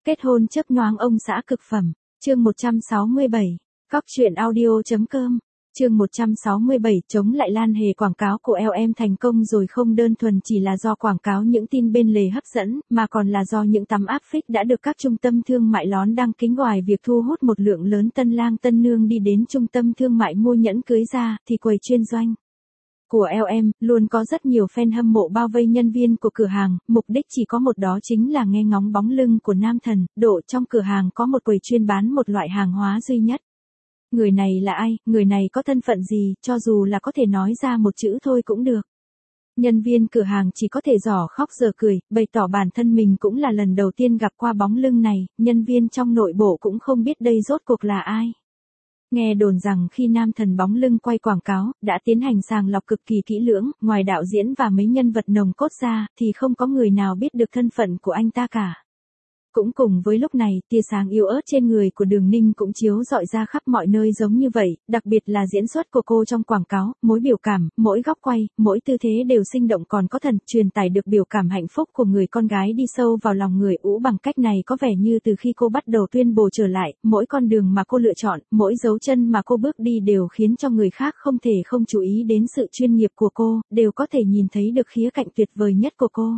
Kết hôn chớp nhoáng ông xã cực phẩm. Chương 167. Góc truyện audio.com. Chương 167. Chống lại Lan Hề. Quảng cáo của LM thành công rồi không đơn thuần chỉ là do quảng cáo những tin bên lề hấp dẫn, mà còn là do những tấm áp phích đã được các trung tâm thương mại lón đăng kính. Ngoài việc thu hút một lượng lớn tân lang tân nương đi đến trung tâm thương mại mua nhẫn cưới ra, thì quầy chuyên doanh của LM luôn có rất nhiều fan hâm mộ bao vây nhân viên của cửa hàng, mục đích chỉ có một, đó chính là nghe ngóng bóng lưng của nam thần. Độ trong cửa hàng có một quầy chuyên bán một loại hàng hóa duy nhất. Người này là ai, người này có thân phận gì, cho dù là có thể nói ra một chữ thôi cũng được. Nhân viên cửa hàng chỉ có thể dở khóc dở cười, bày tỏ bản thân mình cũng là lần đầu tiên gặp qua bóng lưng này, nhân viên trong nội bộ cũng không biết đây rốt cuộc là ai. Nghe đồn rằng khi nam thần bóng lưng quay quảng cáo, đã tiến hành sàng lọc cực kỳ kỹ lưỡng, ngoài đạo diễn và mấy nhân vật nồng cốt ra, thì không có người nào biết được thân phận của anh ta cả. Cũng cùng với lúc này, tia sáng yếu ớt trên người của Đường Ninh cũng chiếu rọi ra khắp mọi nơi giống như vậy, đặc biệt là diễn xuất của cô trong quảng cáo, mỗi biểu cảm, mỗi góc quay, mỗi tư thế đều sinh động còn có thần, truyền tải được biểu cảm hạnh phúc của người con gái đi sâu vào lòng người ú. Bằng cách này có vẻ như từ khi cô bắt đầu tuyên bố trở lại, mỗi con đường mà cô lựa chọn, mỗi dấu chân mà cô bước đi đều khiến cho người khác không thể không chú ý đến sự chuyên nghiệp của cô, đều có thể nhìn thấy được khía cạnh tuyệt vời nhất của cô.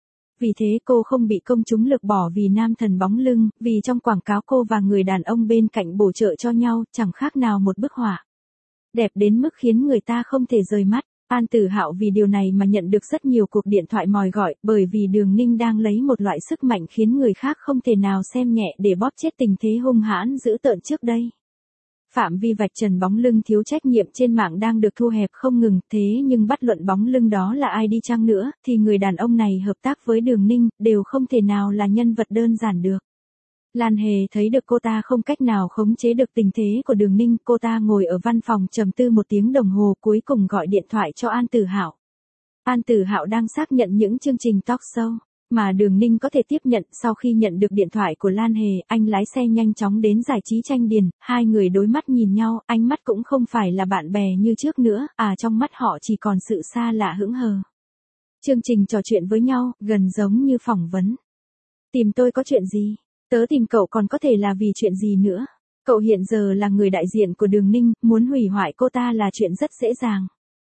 Vì thế cô không bị công chúng lược bỏ vì nam thần bóng lưng, vì trong quảng cáo cô và người đàn ông bên cạnh bổ trợ cho nhau, chẳng khác nào một bức họa. Đẹp đến mức khiến người ta không thể rời mắt. An Tử Hạo vì điều này mà nhận được rất nhiều cuộc điện thoại mời gọi, bởi vì Đường Ninh đang lấy một loại sức mạnh khiến người khác không thể nào xem nhẹ để bóp chết tình thế hung hãn dữ tợn trước đây. Phạm vi vạch trần bóng lưng thiếu trách nhiệm trên mạng đang được thu hẹp không ngừng, thế nhưng bất luận bóng lưng đó là ai đi chăng nữa, thì người đàn ông này hợp tác với Đường Ninh, đều không thể nào là nhân vật đơn giản được. Lan Hề thấy được cô ta không cách nào khống chế được tình thế của Đường Ninh, cô ta ngồi ở văn phòng trầm tư 1 tiếng đồng hồ cuối cùng gọi điện thoại cho An Tử Hạo. An Tử Hạo đang xác nhận những chương trình talk show mà Đường Ninh có thể tiếp nhận. Sau khi nhận được điện thoại của Lan Hề, anh lái xe nhanh chóng đến giải trí Tranh Điền, hai người đối mắt nhìn nhau, ánh mắt cũng không phải là bạn bè như trước nữa, trong mắt họ chỉ còn sự xa lạ hững hờ. Chương trình trò chuyện với nhau, gần giống như phỏng vấn. Tìm tôi có chuyện gì? Tớ tìm cậu còn có thể là vì chuyện gì nữa? Cậu hiện giờ là người đại diện của Đường Ninh, muốn hủy hoại cô ta là chuyện rất dễ dàng.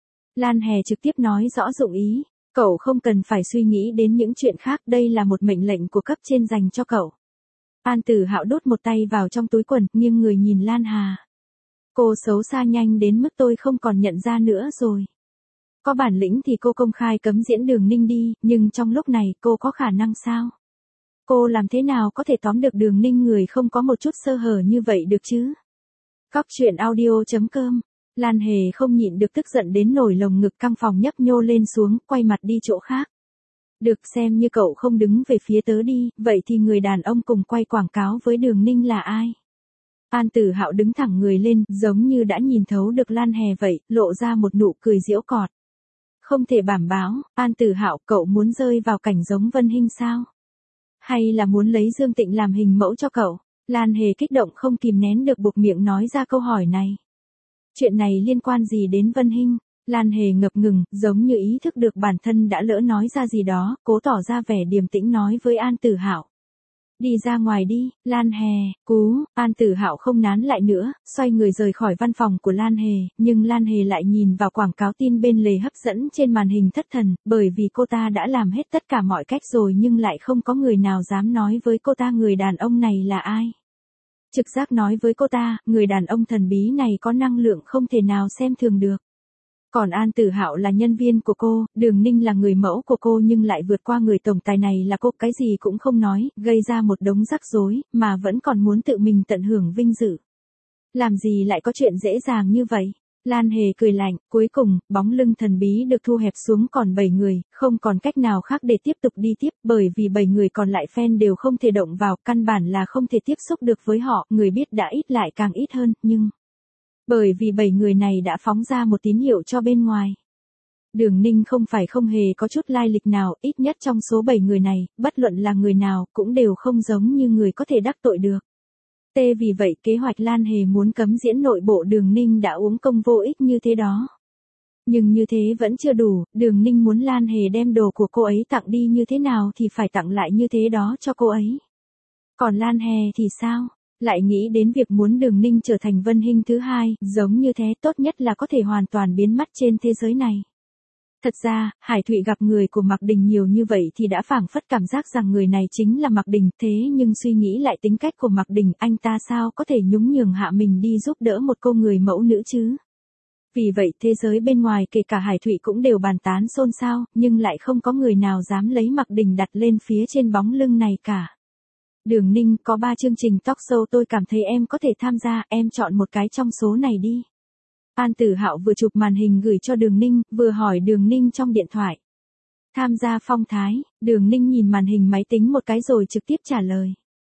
Lan Hề trực tiếp nói rõ dụng ý. Cậu không cần phải suy nghĩ đến những chuyện khác, đây là một mệnh lệnh của cấp trên dành cho cậu. An Tử Hạo đút một tay vào trong túi quần, nghiêng người nhìn Lan Hà. Cô xấu xa nhanh đến mức tôi không còn nhận ra nữa rồi. Có bản lĩnh thì cô công khai cấm diễn Đường Ninh đi, nhưng trong lúc này cô có khả năng sao? Cô làm thế nào có thể tóm được Đường Ninh, người không có một chút sơ hở như vậy được chứ? Góc truyện audio.com. Lan Hề không nhịn được tức giận đến nổi lồng ngực, căng phòng nhấp nhô lên xuống, quay mặt đi chỗ khác. Được, xem như cậu không đứng về phía tớ đi, vậy thì người đàn ông cùng quay quảng cáo với Đường Ninh là ai? An Tử Hạo đứng thẳng người lên, giống như đã nhìn thấu được Lan Hề vậy, lộ ra một nụ cười giễu cọt. Không thể bảm báo, An Tử Hạo, cậu muốn rơi vào cảnh giống Vân Hinh sao? Hay là muốn lấy Dương Tịnh làm hình mẫu cho cậu? Lan Hề kích động không kìm nén được buộc miệng nói ra câu hỏi này. Chuyện này liên quan gì đến Vân Hinh? Lan Hề ngập ngừng, giống như ý thức được bản thân đã lỡ nói ra gì đó, cố tỏ ra vẻ điềm tĩnh nói với An Tử Hạo. Đi ra ngoài đi, Lan Hề, cú. An Tử Hạo không nán lại nữa, xoay người rời khỏi văn phòng của Lan Hề, nhưng Lan Hề lại nhìn vào quảng cáo tin bên lề hấp dẫn trên màn hình thất thần, bởi vì cô ta đã làm hết tất cả mọi cách rồi nhưng lại không có người nào dám nói với cô ta người đàn ông này là ai. Trực giác nói với cô ta, người đàn ông thần bí này có năng lượng không thể nào xem thường được. Còn An Tử Hạo là nhân viên của cô, Đường Ninh là người mẫu của cô nhưng lại vượt qua người tổng tài này là cô, cái gì cũng không nói, gây ra một đống rắc rối, mà vẫn còn muốn tự mình tận hưởng vinh dự. Làm gì lại có chuyện dễ dàng như vậy? Lan Hề cười lạnh, cuối cùng, bóng lưng thần bí được thu hẹp xuống còn 7 người, không còn cách nào khác để tiếp tục đi tiếp, bởi vì 7 người còn lại fan đều không thể động vào, căn bản là không thể tiếp xúc được với họ, người biết đã ít lại càng ít hơn, nhưng bởi vì 7 người này đã phóng ra một tín hiệu cho bên ngoài. Đường Ninh không phải không hề có chút lai lịch nào, ít nhất trong số 7 người này, bất luận là người nào, cũng đều không giống như người có thể đắc tội được. Vì vậy kế hoạch Lan Hề muốn cấm diễn nội bộ Đường Ninh đã uống công vô ích như thế đó. Nhưng như thế vẫn chưa đủ, Đường Ninh muốn Lan Hề đem đồ của cô ấy tặng đi như thế nào thì phải tặng lại như thế đó cho cô ấy. Còn Lan Hè thì sao? Lại nghĩ đến việc muốn Đường Ninh trở thành Vân Hinh thứ hai, giống như thế tốt nhất là có thể hoàn toàn biến mất trên thế giới này. Thật ra, Hải Thụy gặp người của Mạc Đình nhiều như vậy thì đã phảng phất cảm giác rằng người này chính là Mạc Đình, thế nhưng suy nghĩ lại tính cách của Mạc Đình, anh ta sao có thể nhún nhường hạ mình đi giúp đỡ một cô người mẫu nữ chứ? Vì vậy thế giới bên ngoài kể cả Hải Thụy cũng đều bàn tán xôn xao, nhưng lại không có người nào dám lấy Mạc Đình đặt lên phía trên bóng lưng này cả. Đường Ninh, có 3 chương trình talk show tôi cảm thấy em có thể tham gia, em chọn một cái trong số này đi. An Tử Hạo vừa chụp màn hình gửi cho Đường Ninh, vừa hỏi Đường Ninh trong điện thoại. Tham gia phong thái, Đường Ninh nhìn màn hình máy tính một cái rồi trực tiếp trả lời.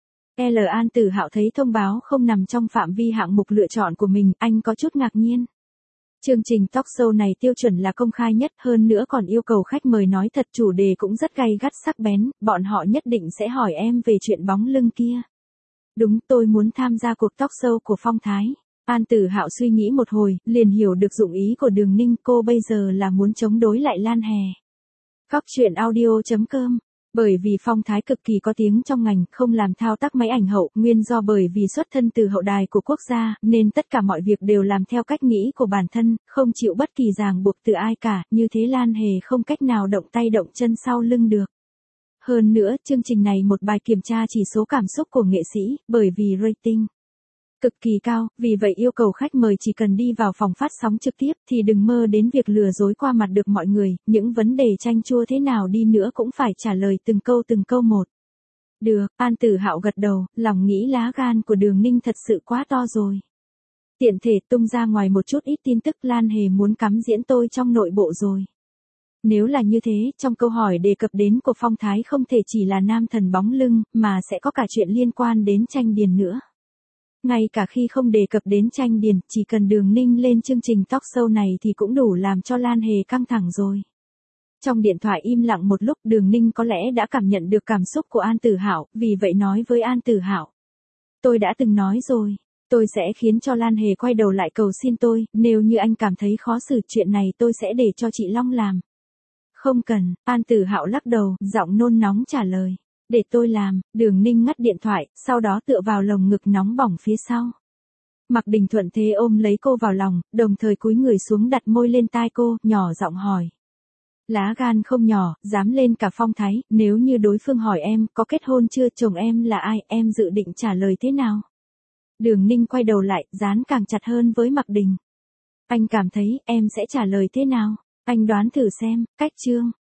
An Tử Hạo thấy thông báo không nằm trong phạm vi hạng mục lựa chọn của mình, anh có chút ngạc nhiên. Chương trình talk show này tiêu chuẩn là công khai nhất, hơn nữa còn yêu cầu khách mời nói thật, chủ đề cũng rất gay gắt sắc bén, bọn họ nhất định sẽ hỏi em về chuyện bóng lưng kia. Đúng, tôi muốn tham gia cuộc talk show của phong thái. An Tử Hạo suy nghĩ một hồi, liền hiểu được dụng ý của Đường Ninh, cô bây giờ là muốn chống đối lại Lan Hè. Góc truyện audio.com. Bởi vì phong thái cực kỳ có tiếng trong ngành, không làm thao tác máy ảnh hậu, nguyên do bởi vì xuất thân từ hậu đài của quốc gia, nên tất cả mọi việc đều làm theo cách nghĩ của bản thân, không chịu bất kỳ ràng buộc từ ai cả, như thế Lan Hề không cách nào động tay động chân sau lưng được. Hơn nữa, chương trình này một bài kiểm tra chỉ số cảm xúc của nghệ sĩ, bởi vì rating cực kỳ cao, vì vậy yêu cầu khách mời chỉ cần đi vào phòng phát sóng trực tiếp thì đừng mơ đến việc lừa dối qua mặt được mọi người, những vấn đề chanh chua thế nào đi nữa cũng phải trả lời từng câu một. Được, An Tử Hạo gật đầu, lòng nghĩ lá gan của Đường Ninh thật sự quá to rồi. Tiện thể tung ra ngoài một chút ít tin tức, Lan Hề muốn cắm diễn tôi trong nội bộ rồi. Nếu là như thế, trong câu hỏi đề cập đến của phong thái không thể chỉ là nam thần bóng lưng, mà sẽ có cả chuyện liên quan đến Tranh Điền nữa. Ngay cả khi không đề cập đến Tranh Điền, chỉ cần Đường Ninh lên chương trình talk show này thì cũng đủ làm cho Lan Hề căng thẳng rồi. Trong điện thoại im lặng một lúc, Đường Ninh có lẽ đã cảm nhận được cảm xúc của An Tử Hạo, vì vậy nói với An Tử Hạo. Tôi đã từng nói rồi, tôi sẽ khiến cho Lan Hề quay đầu lại cầu xin tôi, nếu như anh cảm thấy khó xử chuyện này tôi sẽ để cho chị Long làm. Không cần, An Tử Hạo lắc đầu, giọng nôn nóng trả lời. Để tôi làm. Đường Ninh ngắt điện thoại, sau đó tựa vào lồng ngực nóng bỏng phía sau. Mạc Đình thuận thế ôm lấy cô vào lòng, đồng thời cúi người xuống đặt môi lên tai cô, nhỏ giọng hỏi. Lá gan không nhỏ, dám lên cả phong thái, nếu như đối phương hỏi em, có kết hôn chưa, chồng em là ai, em dự định trả lời thế nào? Đường Ninh quay đầu lại, dán càng chặt hơn với Mạc Đình. Anh cảm thấy, em sẽ trả lời thế nào? Anh đoán thử xem, cách chương.